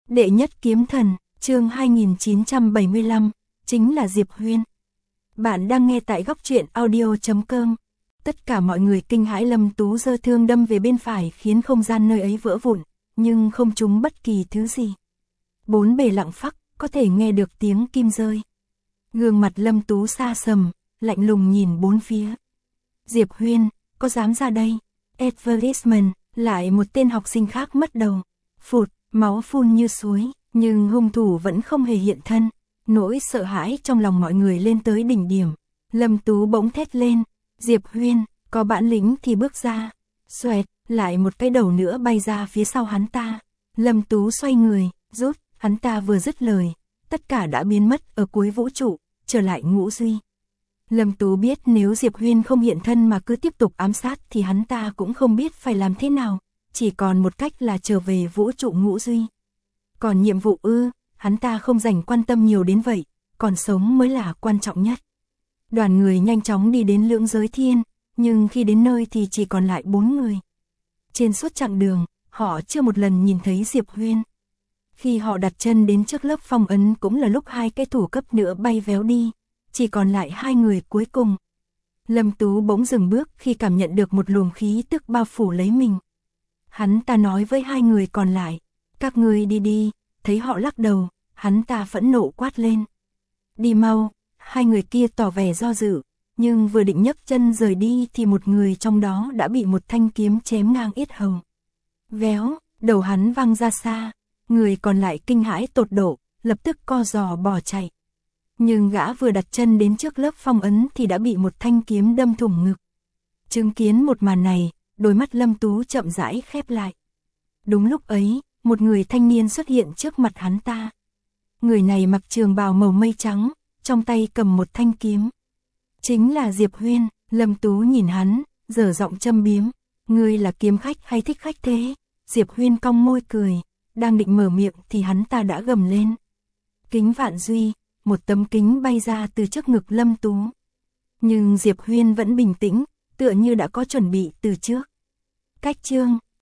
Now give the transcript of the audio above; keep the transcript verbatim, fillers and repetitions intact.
Đệ nhất kiếm thần, chương hai nghìn chín trăm bảy mươi lăm, chính là Diệp Huyên. Bạn đang nghe tại góc truyện audio chấm com. Tất cả mọi người kinh hãi. Lâm Tú giơ thương đâm về bên phải khiến không gian nơi ấy vỡ vụn, nhưng không trúng bất kỳ thứ gì. Bốn bề lặng phắc, có thể nghe được tiếng kim rơi. Gương mặt Lâm Tú xa sầm, lạnh lùng nhìn bốn phía. Diệp Huyên, có dám ra đây? Advertisement, lại một tên học sinh khác mất đầu. Phụt, máu phun như suối, nhưng hung thủ vẫn không hề hiện thân. Nỗi sợ hãi trong lòng mọi người lên tới đỉnh điểm. Lâm Tú bỗng thét lên, Diệp Huyên, có bản lĩnh thì bước ra. Xoẹt, lại một cái đầu nữa bay ra phía sau hắn ta. Lâm Tú xoay người, rút, hắn ta vừa dứt lời, tất cả đã biến mất ở cuối vũ trụ, trở lại Ngũ Duy. Lâm Tú biết nếu Diệp Huyên không hiện thân mà cứ tiếp tục ám sát thì hắn ta cũng không biết phải làm thế nào, chỉ còn một cách là trở về vũ trụ Ngũ Duy. Còn nhiệm vụ ư, hắn ta không dành quan tâm nhiều đến vậy, còn sống mới là quan trọng nhất. Đoàn người nhanh chóng đi đến Lưỡng Giới Thiên, nhưng khi đến nơi thì chỉ còn lại bốn người. Trên suốt chặng đường, họ chưa một lần nhìn thấy Diệp Huyên. Khi họ đặt chân đến trước lớp phong ấn cũng là lúc hai cái thủ cấp nữa bay véo đi, chỉ còn lại hai người cuối cùng. Lâm Tú bỗng dừng bước khi cảm nhận được một luồng khí tức bao phủ lấy mình. Hắn ta nói với hai người còn lại, các ngươi đi đi, thấy họ lắc đầu, hắn ta phẫn nộ quát lên. Đi mau, hai người kia tỏ vẻ do dự, nhưng vừa định nhấc chân rời đi thì một người trong đó đã bị một thanh kiếm chém ngang yết hầu. Véo, đầu hắn văng ra xa, người còn lại kinh hãi tột độ, lập tức co giò bỏ chạy. Nhưng gã vừa đặt chân đến trước lớp phong ấn thì đã bị một thanh kiếm đâm thủng ngực. Chứng kiến một màn này, đôi mắt Lâm Tú chậm rãi khép lại. Đúng lúc ấy, một người thanh niên xuất hiện trước mặt hắn ta. Người này mặc trường bào màu mây trắng, trong tay cầm một thanh kiếm. Chính là Diệp Huyên. Lâm Tú nhìn hắn, dở giọng châm biếm. Ngươi là kiếm khách hay thích khách thế? Diệp Huyên cong môi cười, đang định mở miệng thì hắn ta đã gầm lên. Kính Vạn Duy, một tấm kính bay ra từ trước ngực Lâm Tú. Nhưng Diệp Huyên vẫn bình tĩnh, tựa như đã có chuẩn bị từ trước. Cách chương